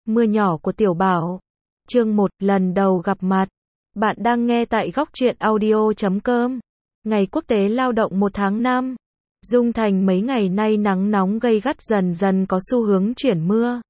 Mưa nhỏ của Tiểu Bảo. Chương 1, lần đầu gặp mặt. Bạn đang nghe tại góc truyện audio.com. Ngày Quốc tế Lao động 1 tháng 5. Dung Thành mấy ngày nay nắng nóng gay gắt dần dần có xu hướng chuyển mưa.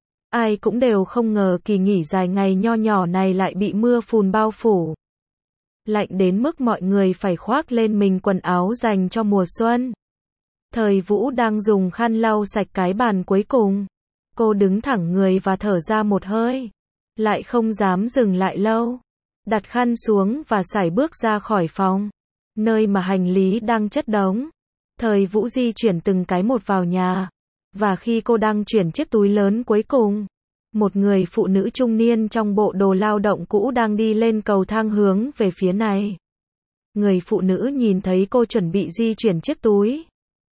Ai cũng đều không ngờ kỳ nghỉ dài ngày nho nhỏ này lại bị mưa phùn bao phủ. Lạnh đến mức mọi người phải khoác lên mình quần áo dành cho mùa xuân. Thời Vũ đang dùng khăn lau sạch cái bàn cuối cùng. Cô đứng thẳng người và thở ra một hơi. Lại không dám dừng lại lâu. Đặt khăn xuống và sải bước ra khỏi phòng. Nơi mà hành lý đang chất đống. Thời Vũ di chuyển từng cái một vào nhà. Và khi cô đang chuyển chiếc túi lớn cuối cùng, một người phụ nữ trung niên trong bộ đồ lao động cũ đang đi lên cầu thang hướng về phía này. Người phụ nữ nhìn thấy cô chuẩn bị di chuyển chiếc túi,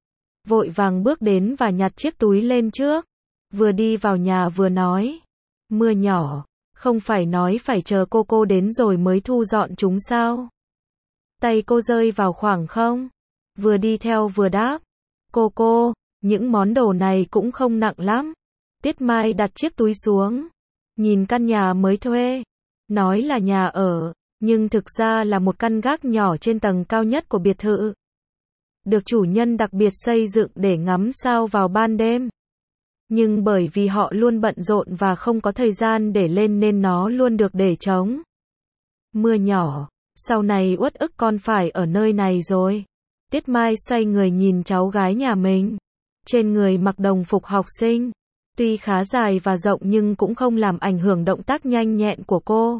vội vàng bước đến và nhặt chiếc túi lên trước. Vừa đi vào nhà vừa nói, mưa nhỏ, không phải nói phải chờ cô đến rồi mới thu dọn chúng sao? Tay cô rơi vào khoảng không? Vừa đi theo vừa đáp, cô, những món đồ này cũng không nặng lắm. Tiết Mai đặt chiếc túi xuống, nhìn căn nhà mới thuê, nói là nhà ở, nhưng thực ra là một căn gác nhỏ trên tầng cao nhất của biệt thự. Được chủ nhân đặc biệt xây dựng để ngắm sao vào ban đêm. Nhưng bởi vì họ luôn bận rộn và không có thời gian để lên nên nó luôn được để trống. Mưa nhỏ, sau này uất ức con phải ở nơi này rồi. Tiết Mai xoay người nhìn cháu gái nhà mình. Trên người mặc đồng phục học sinh. Tuy khá dài và rộng nhưng cũng không làm ảnh hưởng động tác nhanh nhẹn của cô.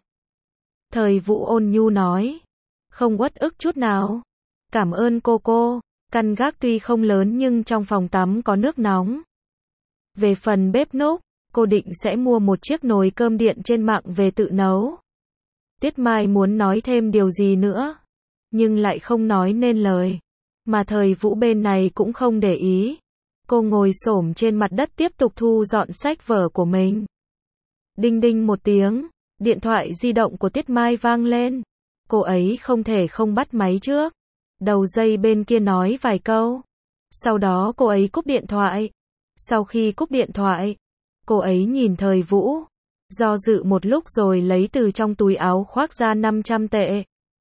Thời Vũ ôn nhu nói. Không uất ức chút nào. Cảm ơn cô. Căn gác tuy không lớn nhưng trong phòng tắm có nước nóng. Về phần bếp núc, cô định sẽ mua một chiếc nồi cơm điện trên mạng về tự nấu. Tiết Mai muốn nói thêm điều gì nữa, nhưng lại không nói nên lời. Mà Thời Vũ bên này cũng không để ý. Cô ngồi xổm trên mặt đất tiếp tục thu dọn sách vở của mình. Đinh đinh một tiếng, điện thoại di động của Tiết Mai vang lên. Cô ấy không thể không bắt máy trước. Đầu dây bên kia nói vài câu. Sau đó cô ấy cúp điện thoại. Sau khi cúp điện thoại, cô ấy nhìn Thời Vũ, do dự một lúc rồi lấy từ trong túi áo khoác ra 500 tệ.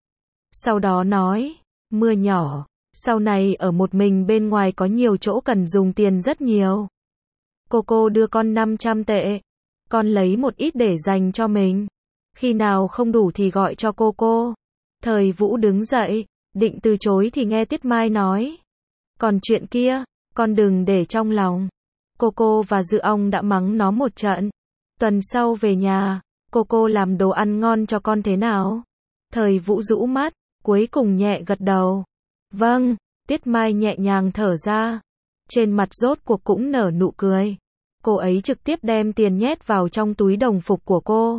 Sau đó nói, mưa nhỏ, sau này ở một mình bên ngoài có nhiều chỗ cần dùng tiền rất nhiều. Cô đưa con 500 tệ, con lấy một ít để dành cho mình. Khi nào không đủ thì gọi cho cô. Thời Vũ đứng dậy, định từ chối thì nghe Tiết Mai nói. Còn chuyện kia, con đừng để trong lòng. Cô và Dự Ong đã mắng nó một trận. Tuần sau về nhà, cô làm đồ ăn ngon cho con thế nào? Thời Vũ rũ mắt, cuối cùng nhẹ gật đầu. Vâng, Tiết Mai nhẹ nhàng thở ra. Trên mặt rốt cuộc cũng nở nụ cười. Cô ấy trực tiếp đem tiền nhét vào trong túi đồng phục của cô.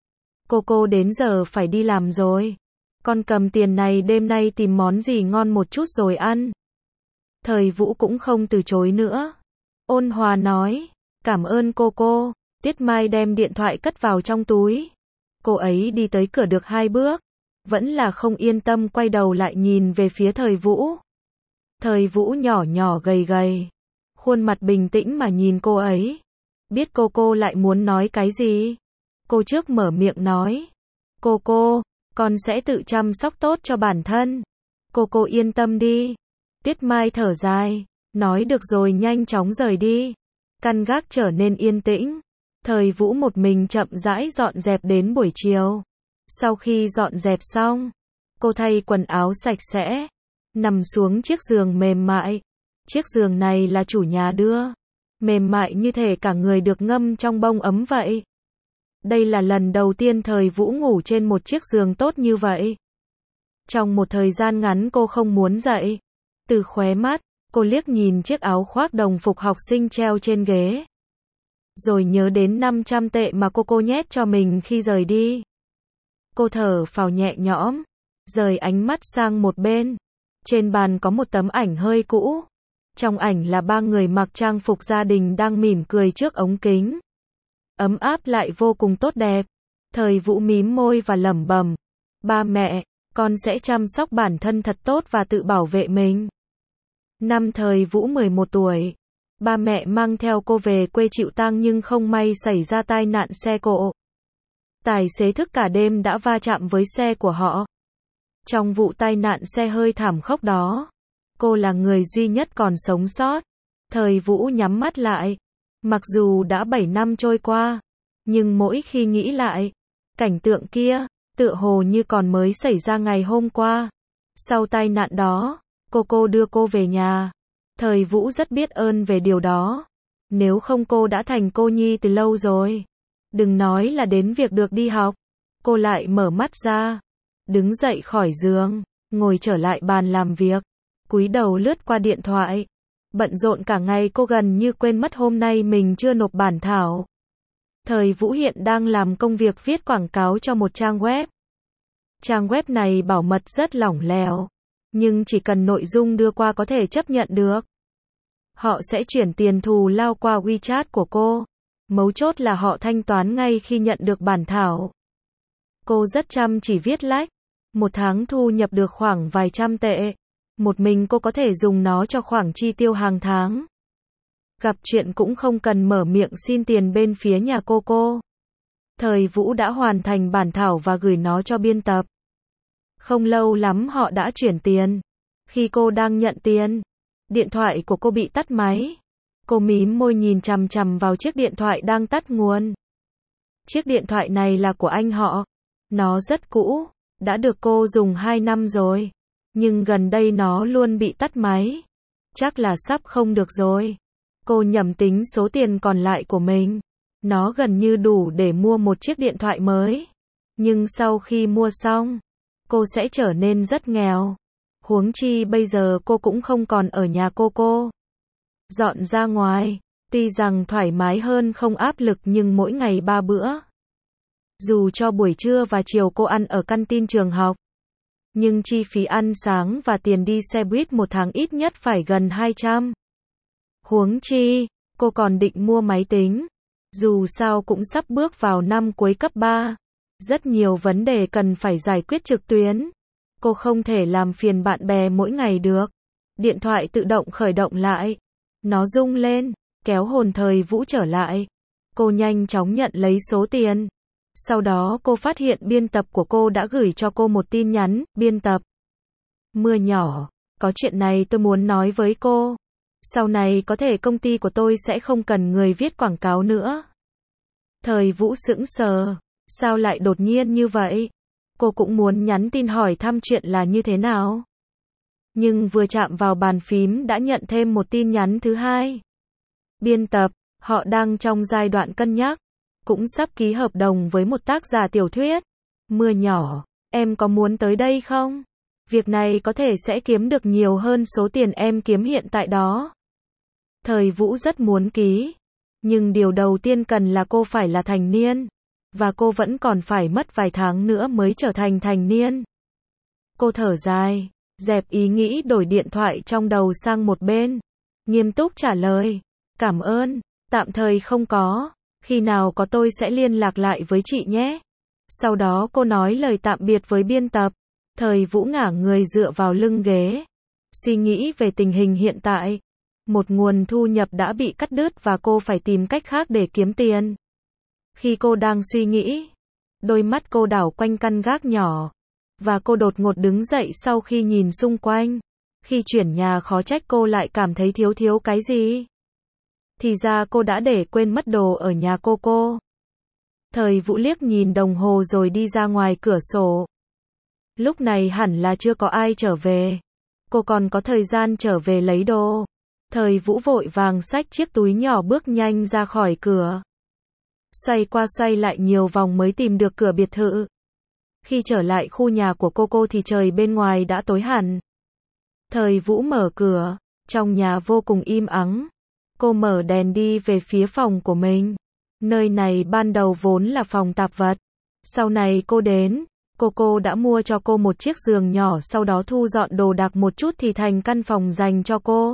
Cô đến giờ phải đi làm rồi. Con cầm tiền này đêm nay tìm món gì ngon một chút rồi ăn. Thời Vũ cũng không từ chối nữa. Ôn hòa nói, cảm ơn cô. Tiết Mai đem điện thoại cất vào trong túi. Cô ấy đi tới cửa được 2 bước. Vẫn là không yên tâm quay đầu lại nhìn về phía Thời Vũ. Thời Vũ nhỏ gầy. Khuôn mặt bình tĩnh mà nhìn cô ấy. Biết cô lại muốn nói cái gì. Cô trước mở miệng nói. Cô, con sẽ tự chăm sóc tốt cho bản thân. Cô yên tâm đi. Tiết Mai thở dài. Nói được rồi nhanh chóng rời đi. Căn gác trở nên yên tĩnh. Thời Vũ một mình chậm rãi dọn dẹp đến buổi chiều. Sau khi dọn dẹp xong, cô thay quần áo sạch sẽ, nằm xuống chiếc giường mềm mại. Chiếc giường này là chủ nhà đưa. Mềm mại như thể cả người được ngâm trong bông ấm vậy. Đây là lần đầu tiên Thời Vũ ngủ trên một chiếc giường tốt như vậy. Trong một thời gian ngắn cô không muốn dậy. Từ khóe mắt, cô liếc nhìn chiếc áo khoác đồng phục học sinh treo trên ghế. Rồi nhớ đến 500 tệ mà cô nhét cho mình khi rời đi. Cô thở phào nhẹ nhõm, rời ánh mắt sang một bên. Trên bàn có một tấm ảnh hơi cũ. Trong ảnh là 3 người mặc trang phục gia đình đang mỉm cười trước ống kính. Ấm áp lại vô cùng tốt đẹp. Thời Vũ mím môi và lẩm bẩm, ba mẹ, con sẽ chăm sóc bản thân thật tốt và tự bảo vệ mình. Năm Thời Vũ 11 tuổi. Ba mẹ mang theo cô về quê chịu tang nhưng không may xảy ra tai nạn xe cộ. Tài xế thức cả đêm đã va chạm với xe của họ. Trong vụ tai nạn xe hơi thảm khốc đó, cô là người duy nhất còn sống sót. Thời Vũ nhắm mắt lại. Mặc dù đã 7 năm trôi qua, nhưng mỗi khi nghĩ lại, cảnh tượng kia, tựa hồ như còn mới xảy ra ngày hôm qua. Sau tai nạn đó, cô đưa cô về nhà. Thời Vũ rất biết ơn về điều đó. Nếu không cô đã thành cô nhi từ lâu rồi. Đừng nói là đến việc được đi học. Cô lại mở mắt ra, đứng dậy khỏi giường, ngồi trở lại bàn làm việc, cúi đầu lướt qua điện thoại. Bận rộn cả ngày cô gần như quên mất hôm nay mình chưa nộp bản thảo. Thời Vũ hiện đang làm công việc viết quảng cáo cho một trang web. Trang web này bảo mật rất lỏng lẻo, nhưng chỉ cần nội dung đưa qua có thể chấp nhận được. Họ sẽ chuyển tiền thù lao qua WeChat của cô. Mấu chốt là họ thanh toán ngay khi nhận được bản thảo. Cô rất chăm chỉ viết lách. Một tháng thu nhập được khoảng vài trăm tệ. Một mình cô có thể dùng nó cho khoản chi tiêu hàng tháng. Gặp chuyện cũng không cần mở miệng xin tiền bên phía nhà cô. Thời Vũ đã hoàn thành bản thảo và gửi nó cho biên tập. Không lâu lắm họ đã chuyển tiền. Khi cô đang nhận tiền, điện thoại của cô bị tắt máy. Cô mím môi nhìn chằm chằm vào chiếc điện thoại đang tắt nguồn. Chiếc điện thoại này là của anh họ. Nó rất cũ, đã được cô dùng 2 năm rồi. Nhưng gần đây nó luôn bị tắt máy. Chắc là sắp không được rồi. Cô nhẩm tính số tiền còn lại của mình. Nó gần như đủ để mua một chiếc điện thoại mới. Nhưng sau khi mua xong, cô sẽ trở nên rất nghèo. Huống chi bây giờ cô cũng không còn ở nhà cô. Dọn ra ngoài, tuy rằng thoải mái hơn không áp lực nhưng mỗi ngày 3 bữa. Dù cho buổi trưa và chiều cô ăn ở căn tin trường học, nhưng chi phí ăn sáng và tiền đi xe buýt một tháng ít nhất phải gần 200. Huống chi, cô còn định mua máy tính. Dù sao cũng sắp bước vào năm cuối cấp 3. Rất nhiều vấn đề cần phải giải quyết trực tuyến. Cô không thể làm phiền bạn bè mỗi ngày được. Điện thoại tự động khởi động lại. Nó rung lên, kéo hồn Thời Vũ trở lại. Cô nhanh chóng nhận lấy số tiền. Sau đó cô phát hiện biên tập của cô đã gửi cho cô một tin nhắn. Biên tập Mưa nhỏ, có chuyện này tôi muốn nói với cô. Sau này có thể công ty của tôi sẽ không cần người viết quảng cáo nữa. Thời Vũ sững sờ. Sao lại đột nhiên như vậy? Cô cũng muốn nhắn tin hỏi thăm chuyện là như thế nào. Nhưng vừa chạm vào bàn phím đã nhận thêm một tin nhắn thứ hai. Biên tập, họ đang trong giai đoạn cân nhắc. Cũng sắp ký hợp đồng với một tác giả tiểu thuyết. Mưa nhỏ, em có muốn tới đây không? Việc này có thể sẽ kiếm được nhiều hơn số tiền em kiếm hiện tại đó. Thời Vũ rất muốn ký. Nhưng điều đầu tiên cần là cô phải là thành niên. Và cô vẫn còn phải mất vài tháng nữa mới trở thành thành niên. Cô thở dài, dẹp ý nghĩ đổi điện thoại trong đầu sang một bên. Nghiêm túc trả lời. Cảm ơn, tạm thời không có. Khi nào có tôi sẽ liên lạc lại với chị nhé. Sau đó cô nói lời tạm biệt với biên tập. Thời Vũ ngả người dựa vào lưng ghế. Suy nghĩ về tình hình hiện tại. Một nguồn thu nhập đã bị cắt đứt và cô phải tìm cách khác để kiếm tiền. Khi cô đang suy nghĩ, đôi mắt cô đảo quanh căn gác nhỏ. Và cô đột ngột đứng dậy sau khi nhìn xung quanh. Khi chuyển nhà khó trách cô lại cảm thấy thiếu cái gì. Thì ra cô đã để quên mất đồ ở nhà cô. Thời Vũ liếc nhìn đồng hồ rồi đi ra ngoài cửa sổ. Lúc này hẳn là chưa có ai trở về. Cô còn có thời gian trở về lấy đồ. Thời Vũ vội vàng xách chiếc túi nhỏ bước nhanh ra khỏi cửa. Xoay qua xoay lại nhiều vòng mới tìm được cửa biệt thự. Khi trở lại khu nhà của cô thì trời bên ngoài đã tối hẳn. Thời Vũ mở cửa, trong nhà vô cùng im ắng. Cô mở đèn đi về phía phòng của mình. Nơi này ban đầu vốn là phòng tạp vật. Sau này cô đến, cô đã mua cho cô một chiếc giường nhỏ, sau đó thu dọn đồ đạc một chút thì thành căn phòng dành cho cô.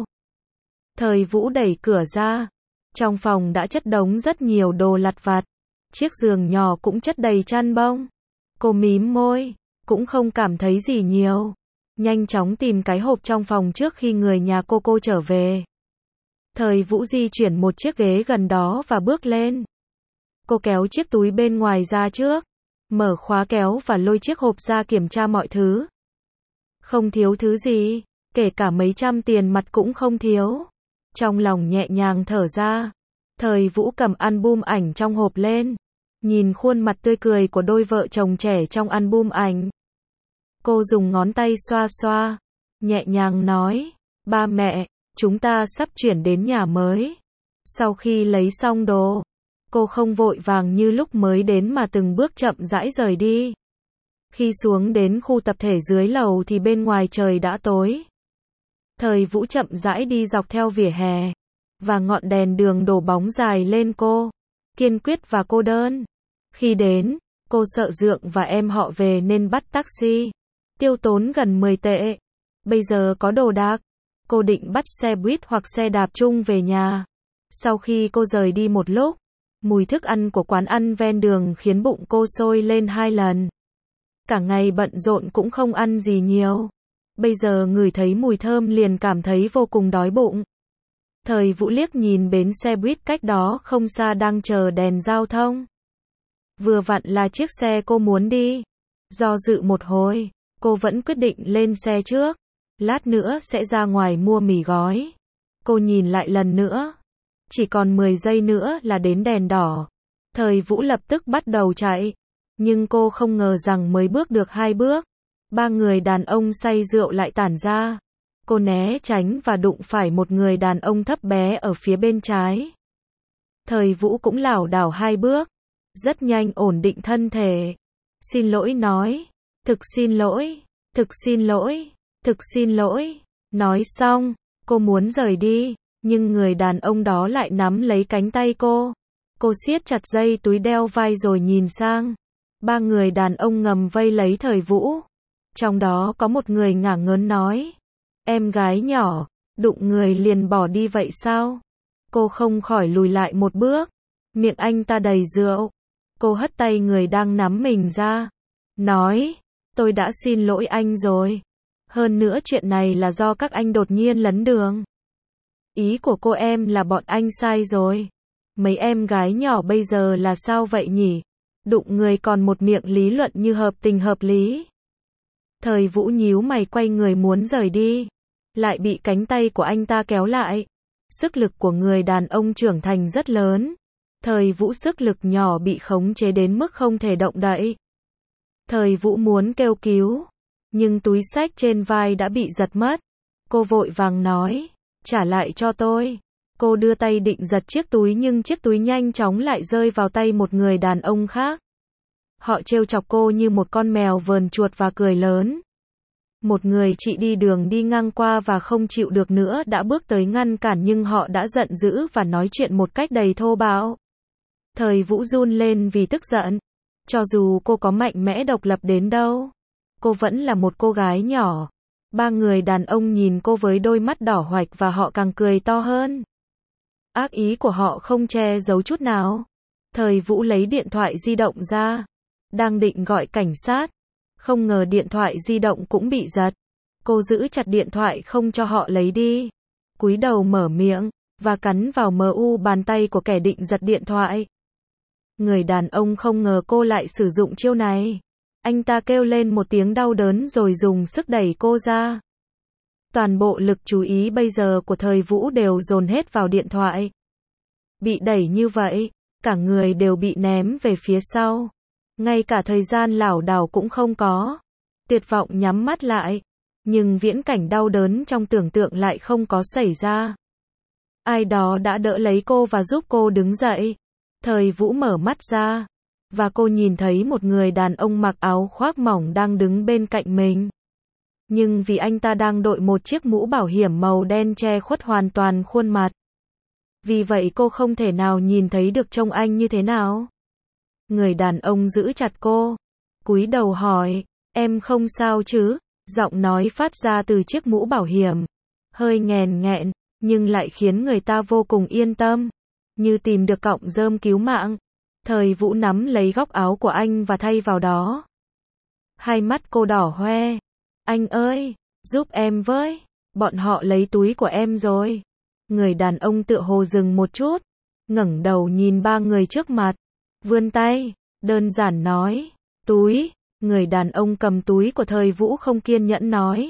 Thời Vũ đẩy cửa ra. Trong phòng đã chất đống rất nhiều đồ lặt vặt. Chiếc giường nhỏ cũng chất đầy chăn bông. Cô mím môi, cũng không cảm thấy gì nhiều. Nhanh chóng tìm cái hộp trong phòng trước khi người nhà cô trở về. Thời Vũ di chuyển một chiếc ghế gần đó và bước lên. Cô kéo chiếc túi bên ngoài ra trước, mở khóa kéo và lôi chiếc hộp ra kiểm tra mọi thứ. Không thiếu thứ gì, kể cả mấy trăm tiền mặt cũng không thiếu. Trong lòng nhẹ nhàng thở ra, Thời Vũ cầm album ảnh trong hộp lên, nhìn khuôn mặt tươi cười của đôi vợ chồng trẻ trong album ảnh. Cô dùng ngón tay xoa xoa, nhẹ nhàng nói, ba mẹ, chúng ta sắp chuyển đến nhà mới. Sau khi lấy xong đồ, cô không vội vàng như lúc mới đến mà từng bước chậm rãi rời đi. Khi xuống đến khu tập thể dưới lầu thì bên ngoài trời đã tối. Thời Vũ chậm rãi đi dọc theo vỉa hè, và ngọn đèn đường đổ bóng dài lên cô, kiên quyết và cô đơn. Khi đến, cô sợ Dượng và em họ về nên bắt taxi, tiêu tốn gần 10 tệ. Bây giờ có đồ đạc, cô định bắt xe buýt hoặc xe đạp chung về nhà. Sau khi cô rời đi một lúc, mùi thức ăn của quán ăn ven đường khiến bụng cô sôi lên 2 lần. Cả ngày bận rộn cũng không ăn gì nhiều. Bây giờ ngửi thấy mùi thơm liền cảm thấy vô cùng đói bụng. Thời Vũ liếc nhìn bến xe buýt cách đó không xa đang chờ đèn giao thông. Vừa vặn là chiếc xe cô muốn đi. Do dự một hồi, cô vẫn quyết định lên xe trước. Lát nữa sẽ ra ngoài mua mì gói. Cô nhìn lại lần nữa. Chỉ còn 10 giây nữa là đến đèn đỏ. Thời Vũ lập tức bắt đầu chạy. Nhưng cô không ngờ rằng mới bước được 2 bước, 3 người đàn ông say rượu lại tản ra. Cô né tránh và đụng phải một người đàn ông thấp bé ở phía bên trái. Thời Vũ cũng lảo đảo 2 bước, rất nhanh ổn định thân thể. Xin lỗi nói, thực xin lỗi, thực xin lỗi, thực xin lỗi. Nói xong, cô muốn rời đi, nhưng người đàn ông đó lại nắm lấy cánh tay cô. Cô siết chặt dây túi đeo vai rồi nhìn sang. 3 người đàn ông ngầm vây lấy Thời Vũ. Trong đó có một người ngả ngớn nói, em gái nhỏ, đụng người liền bỏ đi vậy sao? Cô không khỏi lùi lại một bước, miệng anh ta đầy rượu. Cô hất tay người đang nắm mình ra, nói, tôi đã xin lỗi anh rồi. Hơn nữa chuyện này là do các anh đột nhiên lấn đường. Ý của cô em là bọn anh sai rồi. Mấy em gái nhỏ bây giờ là sao vậy nhỉ? Đụng người còn một miệng lý luận như hợp tình hợp lý. Thời Vũ nhíu mày quay người muốn rời đi, lại bị cánh tay của anh ta kéo lại. Sức lực của người đàn ông trưởng thành rất lớn. Thời Vũ sức lực nhỏ bị khống chế đến mức không thể động đậy. Thời Vũ muốn kêu cứu, nhưng túi xách trên vai đã bị giật mất. Cô vội vàng nói, trả lại cho tôi. Cô đưa tay định giật chiếc túi nhưng chiếc túi nhanh chóng lại rơi vào tay một người đàn ông khác. Họ trêu chọc cô như một con mèo vờn chuột và cười lớn. Một người chị đi đường đi ngang qua và không chịu được nữa đã bước tới ngăn cản nhưng họ đã giận dữ và nói chuyện một cách đầy thô bạo. Thời Vũ run lên vì tức giận. Cho dù cô có mạnh mẽ độc lập đến đâu, cô vẫn là một cô gái nhỏ. 3 người đàn ông nhìn cô với đôi mắt đỏ hoạch và họ càng cười to hơn. Ác ý của họ không che giấu chút nào. Thời Vũ lấy điện thoại di động ra, đang định gọi cảnh sát, không ngờ điện thoại di động cũng bị giật. Cô giữ chặt điện thoại không cho họ lấy đi, cúi đầu mở miệng và cắn vào bàn tay của kẻ định giật điện thoại. Người đàn ông không ngờ cô lại sử dụng chiêu này. Anh ta kêu lên một tiếng đau đớn rồi dùng sức đẩy cô ra. Toàn bộ lực chú ý bây giờ của Thời Vũ đều dồn hết vào điện thoại. Bị đẩy như vậy, cả người đều bị ném về phía sau. Ngay cả thời gian lảo đảo cũng không có. Tuyệt vọng nhắm mắt lại. Nhưng viễn cảnh đau đớn trong tưởng tượng lại không có xảy ra. Ai đó đã đỡ lấy cô và giúp cô đứng dậy. Thời Vũ mở mắt ra, và cô nhìn thấy một người đàn ông mặc áo khoác mỏng đang đứng bên cạnh mình. Nhưng vì anh ta đang đội một chiếc mũ bảo hiểm màu đen che khuất hoàn toàn khuôn mặt. Vì vậy cô không thể nào nhìn thấy được trông anh như thế nào. Người đàn ông giữ chặt cô, cúi đầu hỏi, em không sao chứ? Giọng nói phát ra từ chiếc mũ bảo hiểm, hơi nghèn nghẹn, nhưng lại khiến người ta vô cùng yên tâm, như tìm được cọng rơm cứu mạng. Thời Vũ nắm lấy góc áo của anh và thay vào đó. Hai mắt cô đỏ hoe. Anh ơi, giúp em với, bọn họ lấy túi của em rồi. Người đàn ông tựa hồ dừng một chút, ngẩng đầu nhìn ba người trước mặt, vươn tay, đơn giản nói, túi. Người đàn ông cầm túi của Thời Vũ không kiên nhẫn nói.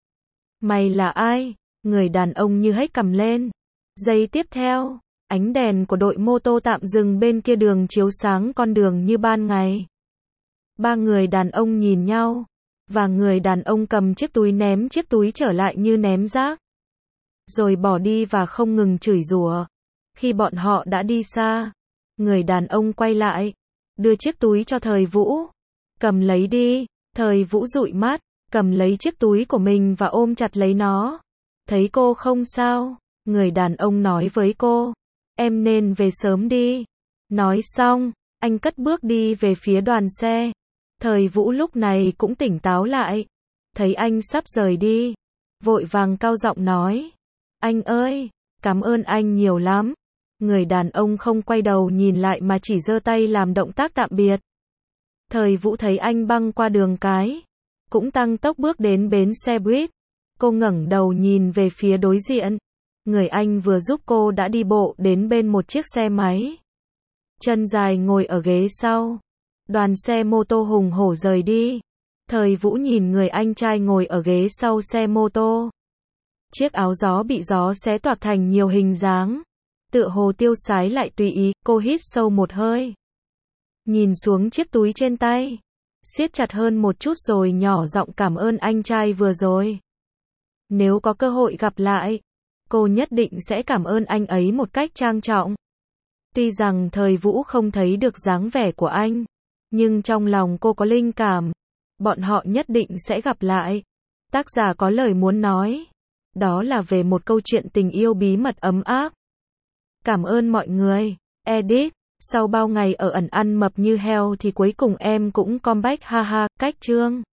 Mày là ai? Người đàn ông như hếch cầm lên. Giây tiếp theo, ánh đèn của đội mô tô tạm dừng bên kia đường chiếu sáng con đường như ban ngày. Ba người đàn ông nhìn nhau, và người đàn ông cầm chiếc túi ném chiếc túi trở lại như ném rác. Rồi bỏ đi và không ngừng chửi rủa. Khi bọn họ đã đi xa, người đàn ông quay lại, đưa chiếc túi cho Thời Vũ. Cầm lấy đi. Thời Vũ dụi mắt, cầm lấy chiếc túi của mình và ôm chặt lấy nó. Thấy cô không sao, người đàn ông nói với cô, em nên về sớm đi. Nói xong, anh cất bước đi về phía đoàn xe. Thời Vũ lúc này cũng tỉnh táo lại, thấy anh sắp rời đi, vội vàng cao giọng nói, anh ơi, cảm ơn anh nhiều lắm. Người đàn ông không quay đầu nhìn lại mà chỉ giơ tay làm động tác tạm biệt. Thời Vũ thấy anh băng qua đường cái, cũng tăng tốc bước đến bến xe buýt. Cô ngẩng đầu nhìn về phía đối diện. Người anh vừa giúp cô đã đi bộ đến bên một chiếc xe máy. Chân dài ngồi ở ghế sau. Đoàn xe mô tô hùng hổ rời đi. Thời Vũ nhìn người anh trai ngồi ở ghế sau xe mô tô. Chiếc áo gió bị gió xé toạc thành nhiều hình dáng. Tựa hồ tiêu sái lại tùy ý, cô hít sâu một hơi. Nhìn xuống chiếc túi trên tay. Siết chặt hơn một chút rồi nhỏ giọng cảm ơn anh trai vừa rồi. Nếu có cơ hội gặp lại, cô nhất định sẽ cảm ơn anh ấy một cách trang trọng. Tuy rằng Thời Vũ không thấy được dáng vẻ của anh, nhưng trong lòng cô có linh cảm, bọn họ nhất định sẽ gặp lại. Tác giả có lời muốn nói, đó là về một câu chuyện tình yêu bí mật ấm áp. Cảm ơn mọi người. Edit. Sau bao ngày ở ẩn ăn mập như heo thì cuối cùng em cũng comeback ha ha, cách chương.